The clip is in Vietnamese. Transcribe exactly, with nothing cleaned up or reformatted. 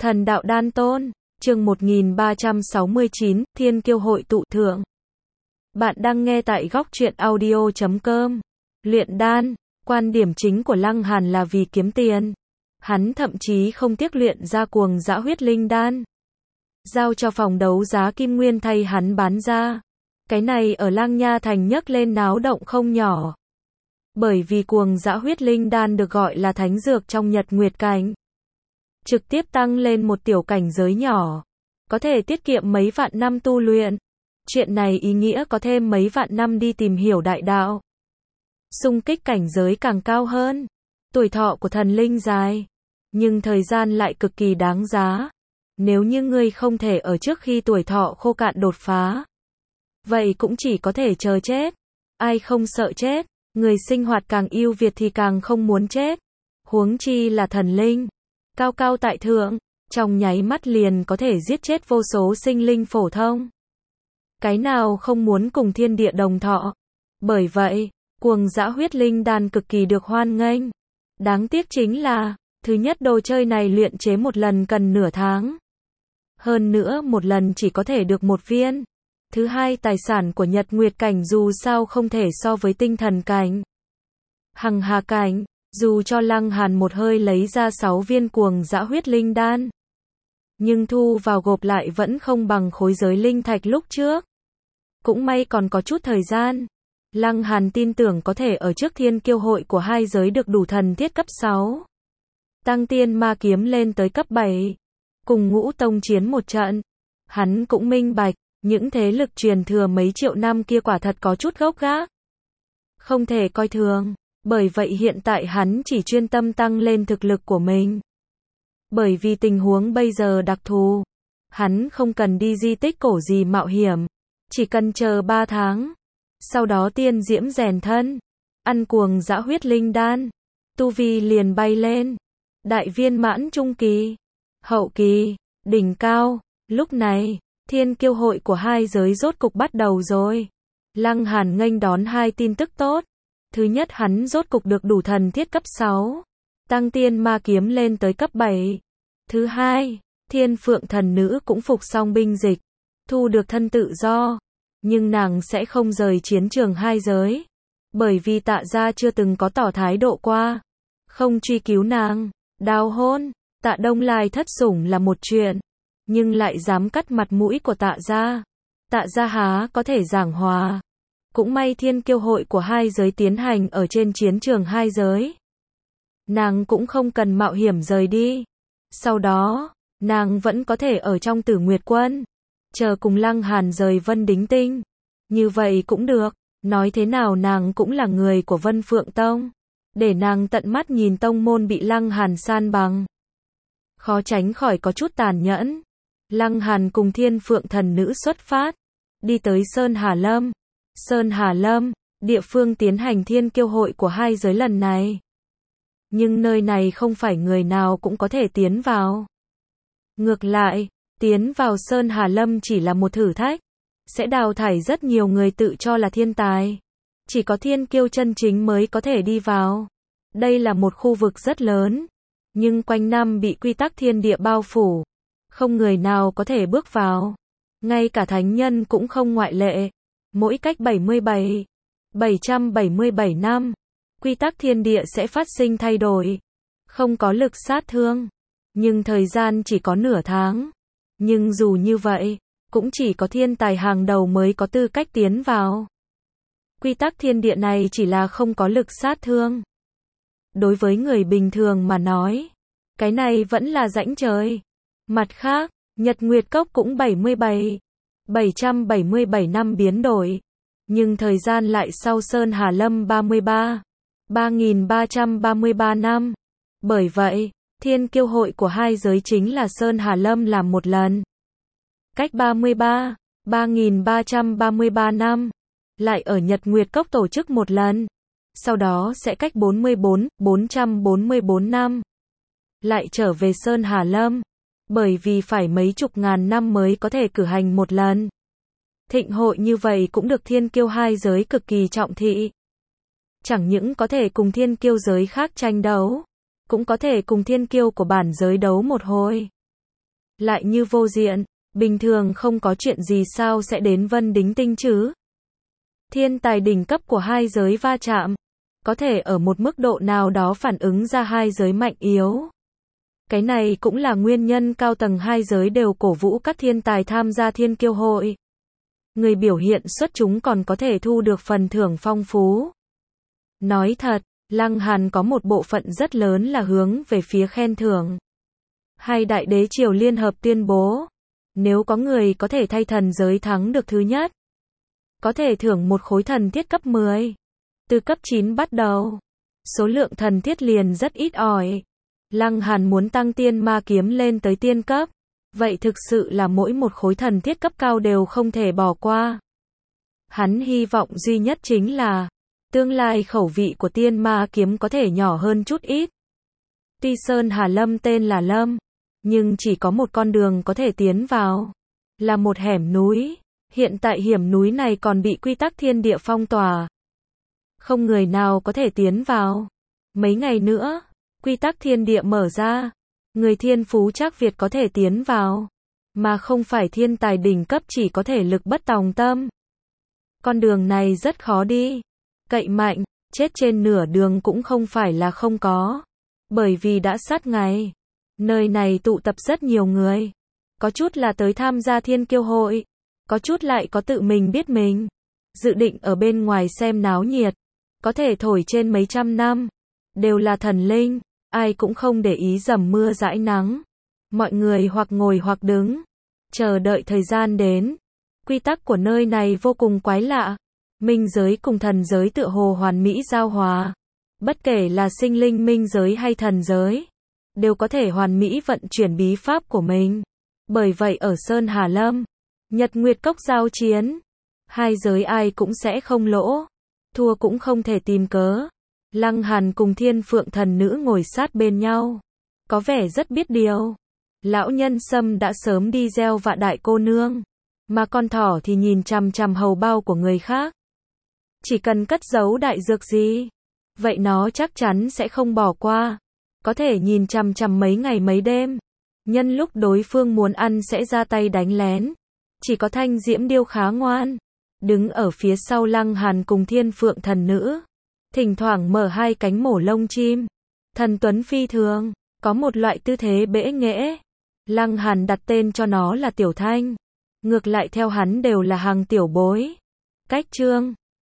Thần đạo đan tôn, chương một nghìn ba trăm sáu mươi chín, Thiên Kiêu hội tụ thượng. Bạn đang nghe tại góc truyện audio chấm com. Luyện đan, quan điểm chính của Lăng Hàn là vì kiếm tiền. Hắn thậm chí không tiếc luyện ra cuồng dã huyết linh đan. Giao cho phòng đấu giá Kim Nguyên thay hắn bán ra. Cái này ở Lang Nha Thành nhấc lên náo động không nhỏ. Bởi vì cuồng dã huyết linh đan được gọi là thánh dược trong Nhật Nguyệt Cảnh. Trực tiếp tăng lên một tiểu cảnh giới nhỏ. Có thể tiết kiệm mấy vạn năm tu luyện. Chuyện này ý nghĩa có thêm mấy vạn năm đi tìm hiểu đại đạo. Xung kích cảnh giới càng cao hơn. Tuổi thọ của thần linh dài. Nhưng thời gian lại cực kỳ đáng giá. Nếu như ngươi không thể ở trước khi tuổi thọ khô cạn đột phá. Vậy cũng chỉ có thể chờ chết. Ai không sợ chết. Người sinh hoạt càng ưu việt thì càng không muốn chết. Huống chi là thần linh. Cao cao tại thượng, trong nháy mắt liền có thể giết chết vô số sinh linh phổ thông. Cái nào không muốn cùng thiên địa đồng thọ. Bởi vậy, cuồng dã huyết linh đan cực kỳ được hoan nghênh. Đáng tiếc chính là, thứ nhất đồ chơi này luyện chế một lần cần nửa tháng. Hơn nữa một lần chỉ có thể được một viên. Thứ hai tài sản của Nhật Nguyệt Cảnh dù sao không thể so với tinh thần cảnh. Hằng hà cảnh. Dù cho Lăng Hàn một hơi lấy ra sáu viên cuồng dã huyết linh đan, nhưng thu vào gộp lại vẫn không bằng khối giới linh thạch lúc trước. Cũng may còn có chút thời gian. Lăng Hàn tin tưởng có thể ở trước Thiên Kiêu hội của hai giới được đủ thần thiết cấp sáu. Tăng tiên ma kiếm lên tới cấp bảy. Cùng ngũ tông chiến một trận. Hắn cũng minh bạch, những thế lực truyền thừa mấy triệu năm kia quả thật có chút gốc gác. Không thể coi thường. Bởi vậy hiện tại hắn chỉ chuyên tâm tăng lên thực lực của mình. Bởi vì tình huống bây giờ đặc thù. Hắn không cần đi di tích cổ gì mạo hiểm. Chỉ cần chờ ba tháng. Sau đó tiên diễm rèn thân. Ăn cuồng dã huyết linh đan. Tu vi liền bay lên. Đại viên mãn trung kỳ. Hậu kỳ. Đỉnh cao. Lúc này, Thiên Kiêu hội của hai giới rốt cục bắt đầu rồi. Lăng Hàn nghênh đón hai tin tức tốt. Thứ nhất hắn rốt cục được đủ thần thiết cấp sáu. Tăng tiên ma kiếm lên tới cấp bảy. Thứ hai, Thiên Phượng thần nữ cũng phục xong binh dịch. Thu được thân tự do. Nhưng nàng sẽ không rời chiến trường hai giới. Bởi vì Tạ gia chưa từng có tỏ thái độ qua. Không truy cứu nàng. Đào hôn. Tạ Đông Lai thất sủng là một chuyện. Nhưng lại dám cắt mặt mũi của Tạ gia. Tạ gia há có thể giảng hòa. Cũng may Thiên Kiêu hội của hai giới tiến hành ở trên chiến trường hai giới. Nàng cũng không cần mạo hiểm rời đi. Sau đó, nàng vẫn có thể ở trong Tử Nguyệt Quân. Chờ cùng Lăng Hàn rời Vân Đính Tinh. Như vậy cũng được. Nói thế nào nàng cũng là người của Vân Phượng Tông. Để nàng tận mắt nhìn tông môn bị Lăng Hàn san bằng. Khó tránh khỏi có chút tàn nhẫn. Lăng Hàn cùng Thiên Phượng thần nữ xuất phát. Đi tới Sơn Hà Lâm. Sơn Hà Lâm, địa phương tiến hành Thiên Kiêu hội của hai giới lần này. Nhưng nơi này không phải người nào cũng có thể tiến vào. Ngược lại, tiến vào Sơn Hà Lâm chỉ là một thử thách. Sẽ đào thải rất nhiều người tự cho là thiên tài. Chỉ có thiên kiêu chân chính mới có thể đi vào. Đây là một khu vực rất lớn. Nhưng quanh năm bị quy tắc thiên địa bao phủ. Không người nào có thể bước vào. Ngay cả thánh nhân cũng không ngoại lệ. Mỗi cách bảy mươi bảy, bảy trăm bảy mươi bảy năm, quy tắc thiên địa sẽ phát sinh thay đổi. Không có lực sát thương. Nhưng thời gian chỉ có nửa tháng. Nhưng dù như vậy, cũng chỉ có thiên tài hàng đầu mới có tư cách tiến vào. Quy tắc thiên địa này chỉ là không có lực sát thương. Đối với người bình thường mà nói, cái này vẫn là rãnh trời. Mặt khác, Nhật Nguyệt Cốc cũng bảy mươi bảy. bảy trăm bảy mươi bảy năm biến đổi. Nhưng thời gian lại sau Sơn Hà Lâm ba mươi ba. ba nghìn ba trăm ba mươi ba năm. Bởi vậy, Thiên Kiêu hội của hai giới chính là Sơn Hà Lâm làm một lần. Cách ba mươi ba. ba nghìn ba trăm ba mươi ba năm. Lại ở Nhật Nguyệt Cốc tổ chức một lần. Sau đó sẽ cách bốn mươi bốn. bốn trăm bốn mươi bốn năm. Lại trở về Sơn Hà Lâm. Bởi vì phải mấy chục ngàn năm mới có thể cử hành một lần. Thịnh hội như vậy cũng được Thiên Kiêu hai giới cực kỳ trọng thị. Chẳng những có thể cùng Thiên Kiêu giới khác tranh đấu, cũng có thể cùng Thiên Kiêu của bản giới đấu một hồi. lại như vô diện, bình thường không có chuyện gì sao sẽ đến Vân Đính Tinh chứ? Thiên tài đỉnh cấp của hai giới va chạm, có thể ở một mức độ nào đó phản ứng ra hai giới mạnh yếu. Cái này cũng là nguyên nhân cao tầng hai giới đều cổ vũ các thiên tài tham gia thiên kiêu hội. Người biểu hiện xuất chúng còn có thể thu được phần thưởng phong phú. Nói thật, Lăng Hàn có một bộ phận rất lớn là hướng về phía khen thưởng. Hai đại đế triều liên hợp tuyên bố, nếu có người có thể thay thần giới thắng được thứ nhất, có thể thưởng một khối thần thiết cấp mười. Từ cấp chín bắt đầu, số lượng thần thiết liền rất ít ỏi. Lăng Hàn muốn tăng tiên ma kiếm lên tới tiên cấp, vậy thực sự là mỗi một khối thần thiết cấp cao đều không thể bỏ qua. Hắn hy vọng duy nhất chính là, tương lai khẩu vị của tiên ma kiếm có thể nhỏ hơn chút ít. Tuy Sơn Hà Lâm tên là Lâm, nhưng chỉ có một con đường có thể tiến vào, là một hẻm núi. Hiện tại hiểm núi này còn bị quy tắc thiên địa phong tỏa. Không người nào có thể tiến vào. Mấy ngày nữa, quy tắc thiên địa mở ra. Người thiên phú trác Việt có thể tiến vào. Mà không phải thiên tài đỉnh cấp chỉ có thể lực bất tòng tâm. Con đường này rất khó đi. Cậy mạnh, chết trên nửa đường cũng không phải là không có. Bởi vì đã sát ngày. Nơi này tụ tập rất nhiều người. Có chút là tới tham gia thiên kiêu hội. Có chút lại có tự mình biết mình. Dự định ở bên ngoài xem náo nhiệt. Có thể thổi trên mấy trăm năm. Đều là thần linh. Ai cũng không để ý dầm mưa dãi nắng. Mọi người hoặc ngồi hoặc đứng. Chờ đợi thời gian đến. Quy tắc của nơi này vô cùng quái lạ. Minh giới cùng thần giới tựa hồ hoàn mỹ giao hòa. Bất kể là sinh linh minh giới hay thần giới, đều có thể hoàn mỹ vận chuyển bí pháp của mình. Bởi vậy ở Sơn Hà Lâm, Nhật Nguyệt Cốc giao chiến, hai giới ai cũng sẽ không lỗ, thua cũng không thể tìm cớ. Lăng Hàn cùng Thiên Phượng thần nữ ngồi sát bên nhau, có vẻ rất biết điều. Lão nhân Sâm đã sớm đi gieo vạ đại cô nương, mà con thỏ thì nhìn chằm chằm hầu bao của người khác. Chỉ cần cất giấu đại dược gì, vậy nó chắc chắn sẽ không bỏ qua. Có thể nhìn chằm chằm mấy ngày mấy đêm. Nhân lúc đối phương muốn ăn sẽ ra tay đánh lén. Chỉ có Thanh Diễm Điêu khá ngoan, đứng ở phía sau Lăng Hàn cùng Thiên Phượng thần nữ. Thỉnh thoảng mở hai cánh mổ lông chim. Thần tuấn phi thường, có một loại tư thế bẽ nghễ. Lăng Hàn đặt tên cho nó là Tiểu Thanh. Ngược lại theo hắn đều là hàng tiểu bối. Cách chương